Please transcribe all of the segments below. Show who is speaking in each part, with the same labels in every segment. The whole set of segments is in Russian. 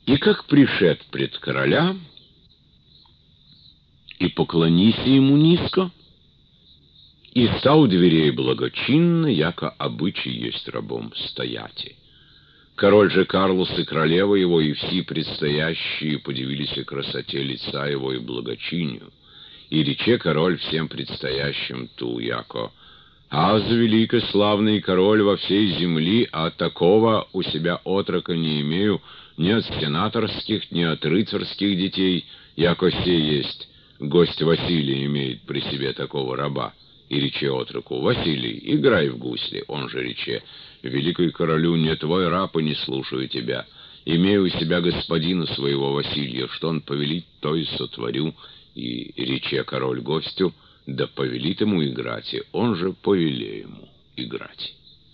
Speaker 1: И как пришед пред короля, и поклонися ему низко, и стал у дверей благочинно, яко обычай есть рабом стояти. Король же Карлос и королева его, и все предстоящие подивились о красоте лица его и благочинию. И рече король всем предстоящим ту, яко: «Аз великий славный король во всей земли, а такого у себя отрока не имею ни от сенаторских, ни от рыцарских детей, яко сей есть гость Василий имеет при себе такого раба». И рече отроку: «Василий, играй в гусли». Он же рече: «Великий королю, не твой раб, и не слушаю тебя. Имею у себя господина своего Василия, что он повелит, то и сотворю». И рече король гостю: «Да повелит ему играть», и он же повеле ему играть.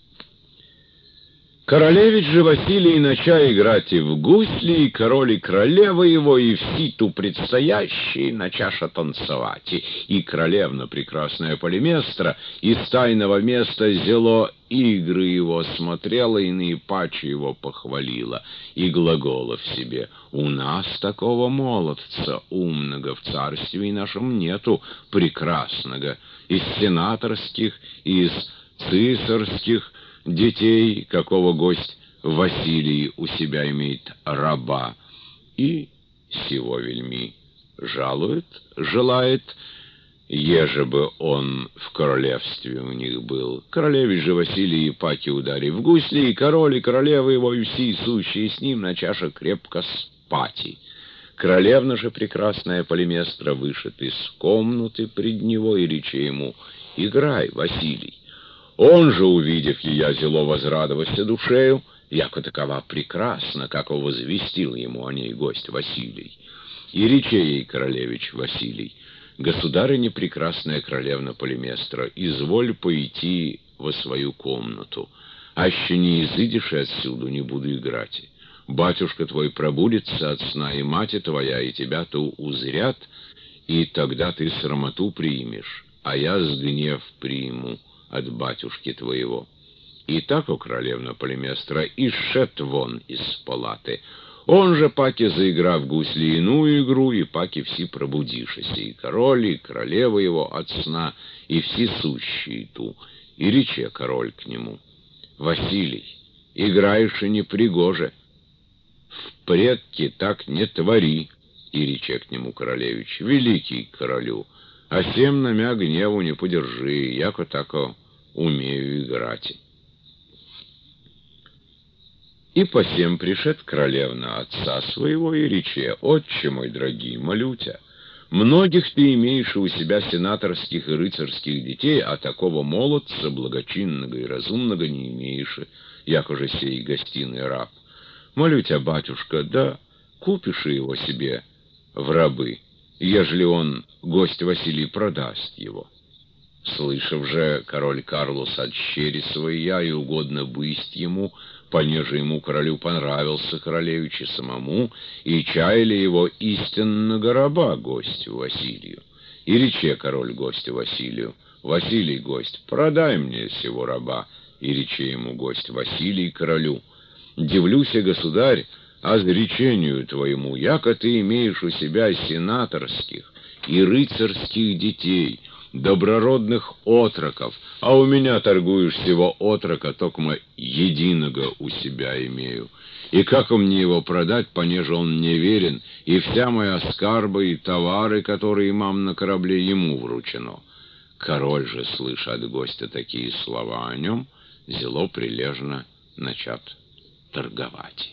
Speaker 1: Королевич же Василий нача играть и в гусли, и король и королева его, и все ту предстоящие начаша танцевать. И королевна прекрасная Полиместра из тайного места зело игры его смотрела, и наипаче его похвалила, и глагола в себе: «У нас такого молодца умного в царстве нашем нету, прекрасного, из сенаторских, из цисарских детей, какого гость Василий у себя имеет раба». И сего вельми жалует, желает, еже бы он в королевстве у них был. Королевич же Василий и паки ударив в гусли, и король, и королева его, и все сущие с ним на чаше крепко спати. Королевна же прекрасная Полиместра вышед из комнаты пред него, и рече ему: «Играй, Василий». Он же, увидев ее, зело возрадовался душею, яко такова прекрасна, как возвестил ему о ней гость Василий. И рече ей королевич Василий: «Государыня прекрасная королевна Полиместра, изволь пойти во свою комнату, аще не изыдешь и отсюда, не буду играть. Батюшка твой пробудется от сна, и мать твоя, и тебя-то узрят, и тогда ты срамоту примешь, а я с гнев приму от батюшки твоего». И так у королевна Полиместра и шед вон из палаты. Он же паки, заиграв гусли иную игру, и паки все пробудишися, и король, и королева его от сна, и все сущие ту. И рече король к нему: «Василий, играешь и непригоже, впредки так не твори». И рече к нему королевич: «Великий королю, а сем на мя гневу не подержи, яко тако умею играть». И посем пришед королевна отца своего, и рече: «Отче мой дорогий, молю тебя, многих ты имеешь у себя сенаторских и рыцарских детей, а такого молодца, благочинного и разумного, не имеешь, якоже сей гостиный раб. Молю тебя, батюшка, да купишь его себе в рабы, ежели он, гость Василий, продаст его». Слышав же король Карлос от щери своя, и угодно бысть ему, понеже ему королю понравился королевич и самому, и чаяли его истинного раба гостю Василию. И рече король гостю Василию: «Василий, гость, продай мне сего раба». И рече ему гость Василий королю: «Дивлюся, государь, а речению твоему, яко ты имеешь у себя сенаторских и рыцарских детей, доброродных отроков, а у меня торгуешь всего отрока, токмо единого у себя имею. И как мне его продать, понеже он мне верен, и вся моя скарба и товары, которые имам на корабле, ему вручено». Король же, слыша от гостя такие слова о нем, зело прилежно начат торговать.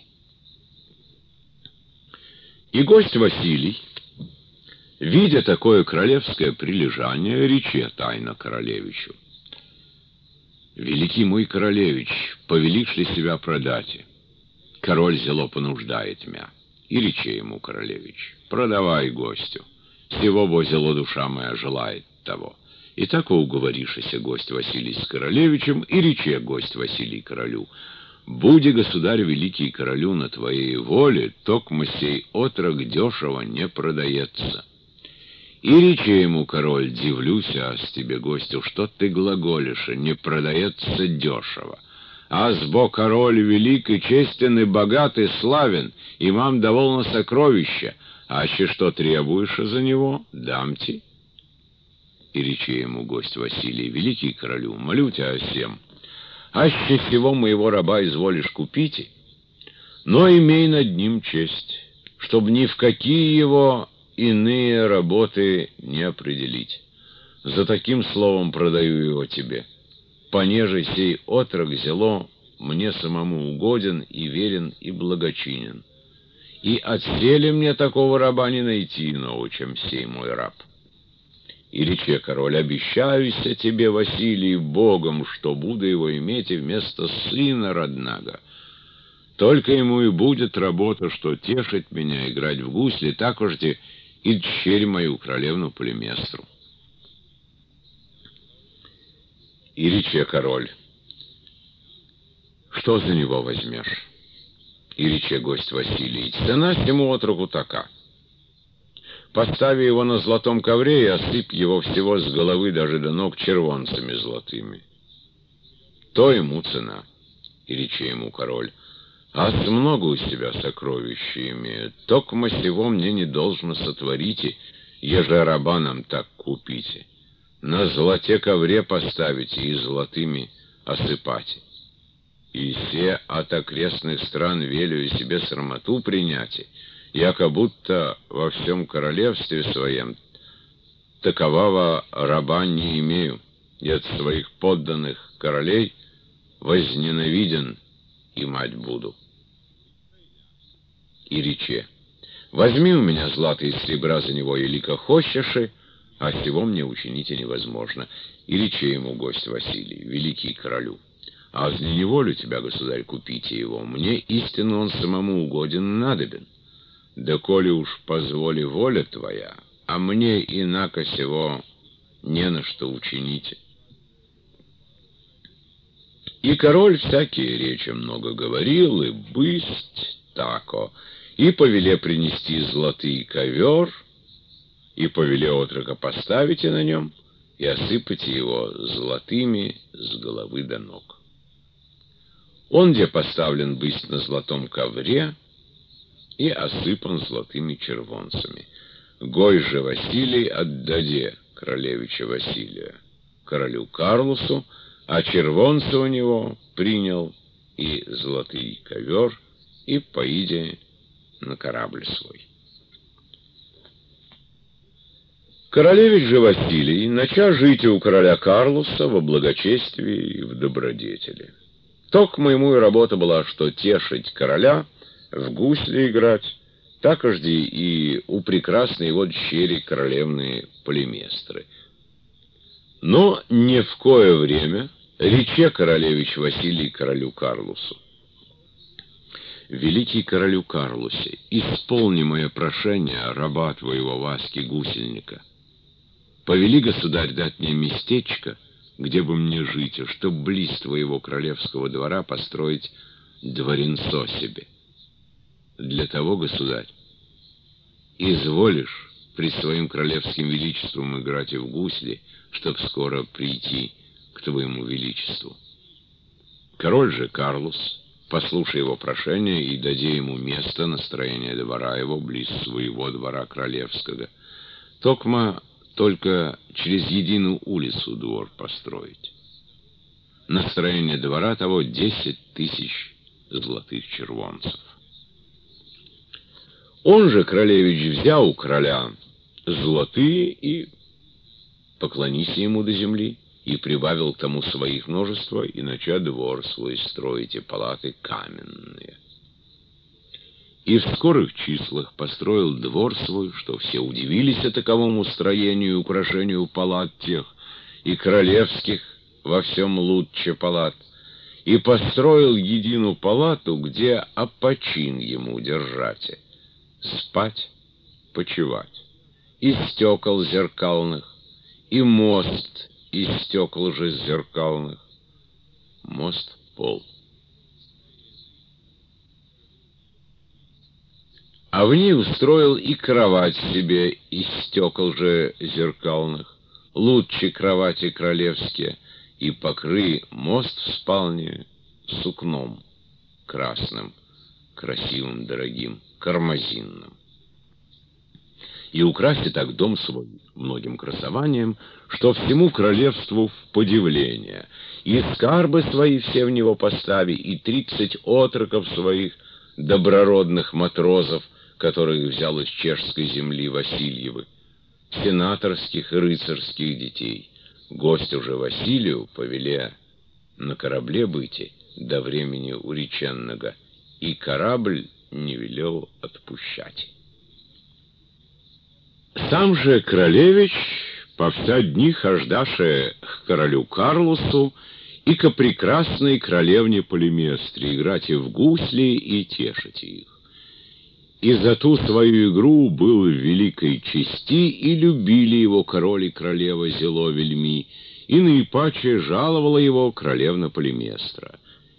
Speaker 1: И гость Василий, видя такое королевское прилежание, рече тайно королевичу: «Великий мой королевич, повелишь ли себя продать? Король зело понуждает мя». И рече ему королевич: «Продавай гостю, сего бо зело душа моя желает того». И так уговоришься гость Василий с королевичем, и рече гость Василий королю: «Буди, государь великий королю, на твоей воле, токмо сей отрок дешево не продается». И рече ему король: «Дивлюся с тебе, гостю, что ты глаголишь, не продается дешево. Азбо король велик и честен, и богат, и славен, и мам довольно сокровища, аще что требуешь за него, дамте. И рече ему гость Василий: великий королю, молю тебя о сем, аще всего моего раба изволишь купите, но имей над ним честь, чтоб ни в какие его иные работы не определить. За таким словом продаю его тебе, понеже сей отрок зело мне самому угоден и верен и благочинен. И отселе мне такого раба не найти иного, чем сей мой раб. И рече король: обещаюся тебе, Василий, Богом, что буду его иметь и вместо сына родного. Только ему и будет работа, что тешить меня, играть в гусли, так уж и дщерь мою, королевну Полиместру. И рече король: что за него возьмешь? И рече гость Василий: цена всему отроку така. Постави его на золотом ковре и осыпь его всего с головы даже до ног червонцами золотыми. То ему цена. И рече ему король: ас много у себя сокровища имеют, токмо сего мне не должно сотворите, еже раба нам так купите. На золоте ковре поставите и золотыми осыпате. И все от окрестных стран велю себе срамоту приняти, яко будто во всем королевстве своем такового раба не имею, и от своих подданных королей возненавиден и мать буду. И рече: возьми у меня злато и серебра за него, елико хочешь, а сего мне учините невозможно. И рече ему гость Василий: великий королю, а за неволю тебя, государь, купите его, мне истинно он самому угоден и надобен. Да коли уж позволи воля твоя, а мне инако сего не на что учините. И король всякие речи много говорил, и бысть тако, и повеле принести золотый ковер, и повеле отрока поставите на нем, и осыпайте его золотыми с головы до ног. Он где поставлен бысть на золотом ковре и осыпан золотыми червонцами. Гой же Василий отдаде королевича Василия королю Карлусу, а червонца у него принял и золотый ковер, и поиде на корабль свой. Королевич же Василий начал жить у короля Карлуса во благочестии и в добродетели. Токмо ему и работа была, что тешить короля, в гусли играть, так жди и у прекрасной его дщери королевны Полиместры. Но ни в кое время рече королевич Василий королю Карлусу: великий королю Карлусе, исполни мое прошение раба твоего Васьки гусельника. Повели, государь, дать мне местечко, где бы мне жить, и чтоб близ твоего королевского двора построить дворенцо себе. Для того, государь, изволишь при своим королевским величеством играть и в гусли, чтоб скоро прийти к твоему величеству. Король же Карлус, послушай его прошение и даде ему место на строение двора его близ своего двора королевского. Токмо только через единую улицу двор построить. На строение двора того 10 тысяч золотых червонцев. Он же, королевич, взял у короля золотые и поклонись ему до земли, и прибавил к тому своих множество, и начал двор свой строить и палаты каменные. И в скорых числах построил двор свой, что все удивились таковому строению и украшению палат тех, и королевских во всем лучше палат, и построил единую палату, где опочин ему держать, спать, почивать, из стекол зеркальных, и мост из стекол же зеркальных, мост пол. А в ней устроил и кровать себе из стекол же зеркальных, лучше кровати королевские, и покры мост в спальне сукном красным, красивым, дорогим, кармазинным. И украсьте так дом свой многим красованием, что всему королевству в подивление, и скарбы свои все в него постави, и 30 отроков своих, доброродных матрозов, которых взял из чешской земли Васильевы, сенаторских и рыцарских детей. Гостю же Василию повеле на корабле быти до времени уреченного, и корабль не велел отпущать. Сам же королевич по вся дни хождаше к королю Карлусу и ко прекрасной королевне Полиместре играть и в гусли и тешить их. И за ту свою игру был в великой чести, и любили его король и королева зело вельми, и наипаче жаловала его королевна Полиместра.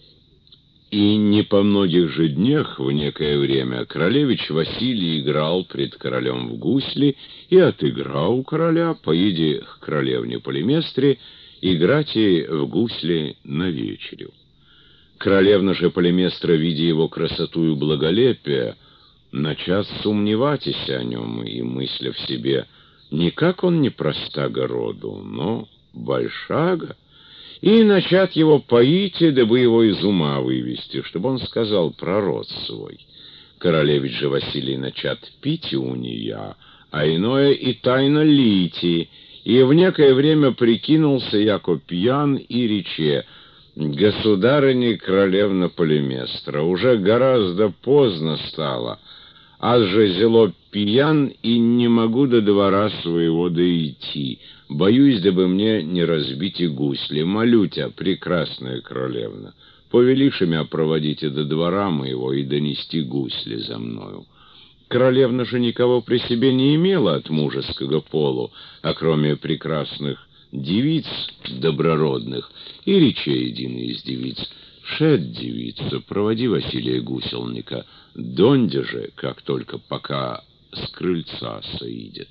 Speaker 1: И не по многих же днях в некое время королевич Василий играл пред королем в гусли и отыграл у короля, поеде к королевне Полиместре играть и в гусли на вечерю. Королевна же Полиместра, видя его красоту и благолепие, начас сомневатись о нем и мысля в себе, никак он не простаго роду, но большаго, и начат его поить, дабы его из ума вывести, чтобы он сказал про род свой. Королевич же Василий начат пить у нея, а иное и тайно лити, и в некое время прикинулся, яко пьян, и рече: «Государыня королевна Полиместра, уже гораздо поздно стало, аз же зело пьян и не могу до двора своего дойти. Боюсь, дабы мне не разбить и гусли. Молю тебя, прекрасная королевна, повелишь меня проводите до двора моего и донести гусли за мною». Королевна же никого при себе не имела от мужеского полу, а кроме прекрасных девиц доброродных, и рече единой из девиц: «Шед, девица, проводи Василия гуселника, донде же, как только пока с крыльца соидет».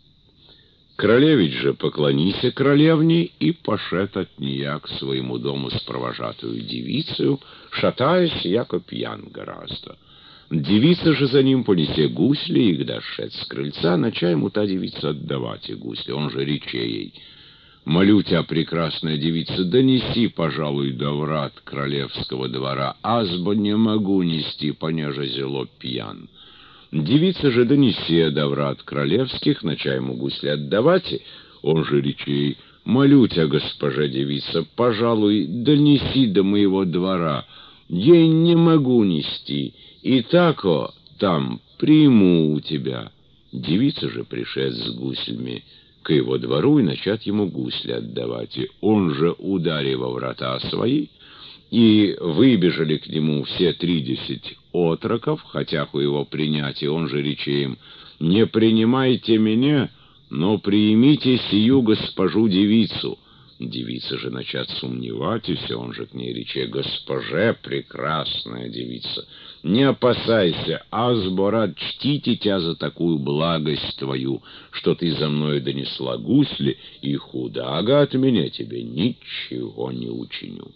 Speaker 1: Королевич же поклонися королевне и пошед от нея к своему дому с провожатую девицею, шатаясь, яко пьян гораздо. Девица же за ним понесе гусли, и когда шед с крыльца, нача ему та девица отдавать и гусли. Он же рече ей: «Молю тебя, прекрасная девица, донеси, пожалуй, до врат королевского двора, азбо не могу нести, понеже зело пьян». Девица же донеси до врат королевских, нача ему гусли отдавать, он же речей: «Молю тебя, госпожа девица, пожалуй, донеси до моего двора, ей не могу нести, и тако там приму у тебя». Девица же пришед с гуслями к его двору и начат ему гусли отдавать, и он же, ударив во врата свои, и выбежали к нему все 30 отроков, хотях у его принятия, он же рече им: «Не принимайте меня, но примите сию госпожу девицу». Девица же начат сомневаться, он же к ней рече: «Госпоже, прекрасная девица, не опасайся, азбо рад чтите тебя за такую благость твою, что ты за мною донесла гусли, и худага от меня тебе ничего не учиню».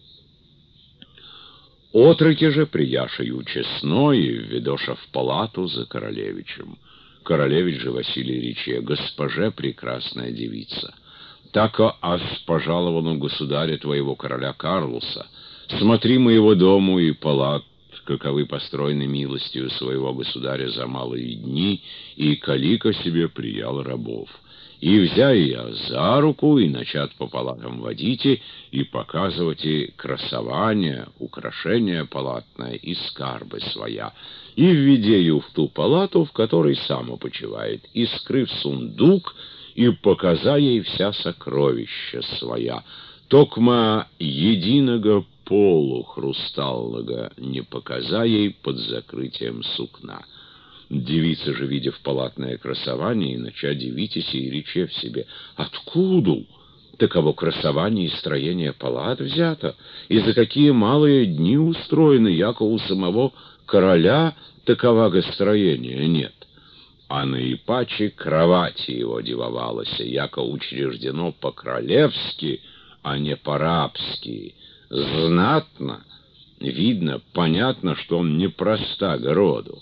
Speaker 1: Отроки же, прияшею честно, и ведоша в палату за королевичем. Королевич же Василий рече: «Госпоже, прекрасная девица, тако аз пожаловал государя твоего короля Карлуса. Смотри моего дому и палат, каковы построены милостью своего государя за малые дни, и калика себе приял рабов. И взя я за руку, и начат по палатам водите, и показывайте красование, украшения палатное и скарбы своя, и введею в ту палату, в которой сам опочивает, и скрыв сундук, и показа ей вся сокровища своя, токма единого полу хрустального не показа ей под закрытием сукна». Девица же, видя в палатное красование, и нача дивитесь и рече в себе: «Откуда таково красование и строение палат взято, и за какие малые дни устроены, яко у самого короля такового строения нет». А наипаче кровати его дивовалось, яко учреждено по-королевски, а не по-рабски, знатно, Видно, понятно, что он не простак роду.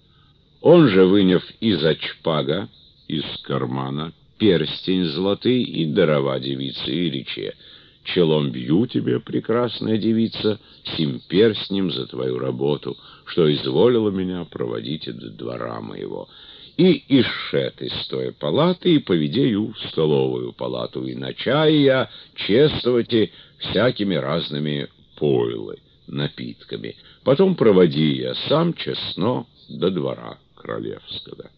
Speaker 1: Он же, выняв из-за чпага, из кармана, перстень золотый и дарова девице Ириче: «Челом бью тебе, прекрасная девица, сим перстнем за твою работу, что изволила меня проводить до двора моего. И ишет из той палаты, и поведею в столовую палату, и на чай я чествовати всякими разными пойлы, напитками. Потом проводи я сам честно до двора королевского».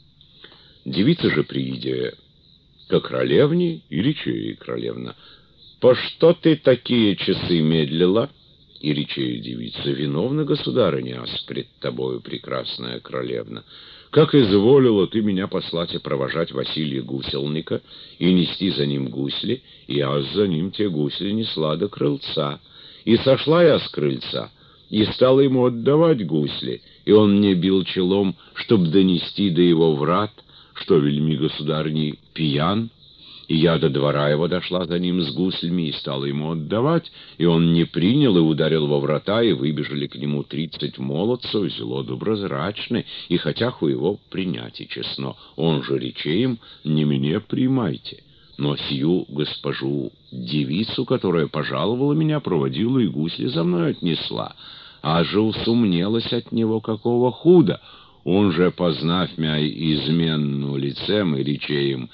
Speaker 1: Девица же, приидя ко королевне, и рече ей королевна: «По что ты такие часы медлила?» И рече ей девица: «Виновна, государыня, пред тобою, прекрасная королевна. Как изволила ты меня послать и провожать Василия Гусельника и нести за ним гусли, и аз за ним те гусли несла до крыльца. И сошла я с крыльца, и стала ему отдавать гусли, и он мне бил челом, чтоб донести до его врат, что вельми государни пьян. И я до двора его дошла за ним с гуслями и стала ему отдавать, и он не принял и ударил во врата, и выбежали к нему 30 молодцев, зело доброзрачны, и хотяху его принять и честно. Он же рече им: «Не мне примайте, но сию госпожу девицу, которая пожаловала меня, проводила и гусли за мной отнесла, а же усумнелась от него какого худа. Он же, познав мя изменну лицем, и рече им: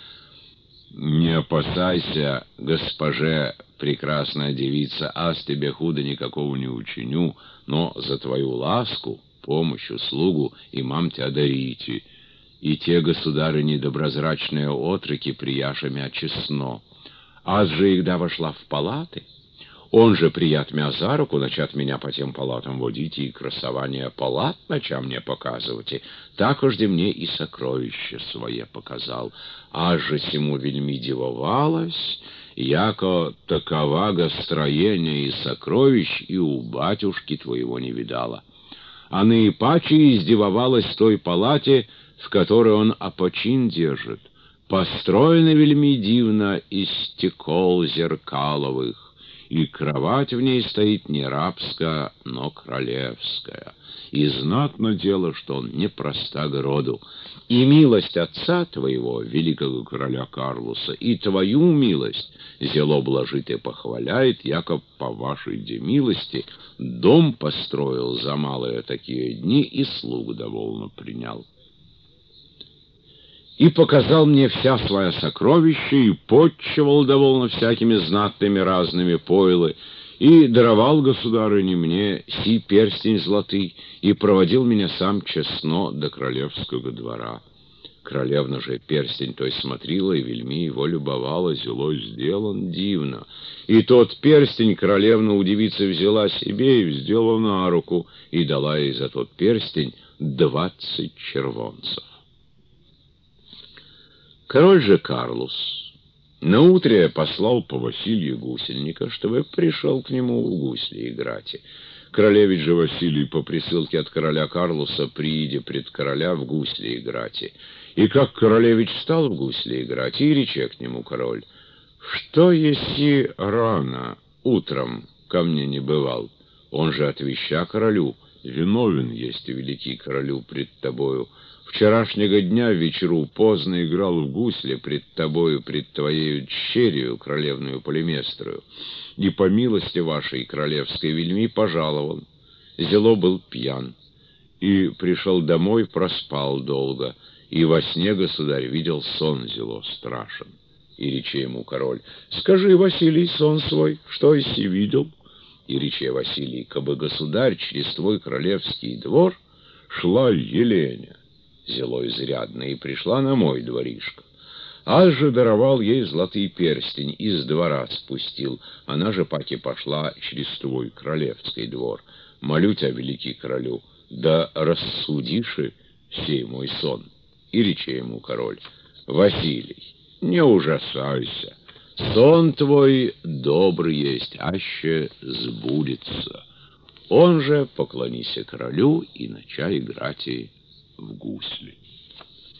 Speaker 1: не опасайся, госпоже, прекрасная девица, аз тебе худа никакого не учиню, но за твою ласку, помощь, услугу имам тебя дарите. И те, государыни, доброзрачные отроки прияша мя честно. Аз же, игда вошла в палаты, он же, прият мя за руку, начат меня по тем палатам водить и красование палат нача мне показывать, так ожде мне и сокровище свое показал. Аз же сему вельми дивовалась, яко таковаго строения и сокровищ и у батюшки твоего не видала. А наипаче издевовалась в той палате, в которой он опочин держит. Построена вельми дивно из стекол зеркаловых, и кровать в ней стоит не рабская, но королевская. И знатно дело, что он не простак роду. И милость отца твоего, великого короля Карлуса, и твою милость зело блажит и похваляет, яко по вашей демилости дом построил за малые такие дни и слуг довольно принял. И показал мне вся своя сокровища, и подчевал довольно всякими знатными разными пойлы, и даровал, государыне, мне си перстень золотый, и проводил меня сам честно до королевского двора. Королевна же перстень той смотрела, и вельми его любовала, зело сделан дивно. И тот перстень королевна у девицы взяла себе и вздела на руку, и дала ей за тот перстень 20 червонцев. Король же Карлус наутре послал по Василию Гусельника, чтобы пришел к нему в гусли играть. Королевич же Василий по присылке от короля Карлуса прииде пред короля в гусли играть. И как королевич стал в гусли играть, и рече к нему король: «Что еси рано утром ко мне не бывал?» Он же отвеща королю: «Виновен есть великий королю пред тобою. Вчерашнего дня вечеру поздно играл в гусли пред тобою, пред твоею дщерью, королевную полиместрою, и по милости вашей королевской вельми пожалован. Зело был пьян, и пришел домой, проспал долго, и во сне, государь, видел сон зело страшен». И рече ему король: «Скажи, Василий, сон свой, что иси видел?» И рече Василий: «Кабы, государь, через твой королевский двор шла Еленя, зело изрядно, и пришла на мой дворишко. Аз же даровал ей золотый перстень, из двора спустил. Она же паки пошла через твой королевский двор. Молю тебя, великий королю, да рассудиши сей мой сон». И рече ему король: «Василий, не ужасайся, сон твой добрый есть, аще сбудется». Он же поклонися королю и начал играть в гусли.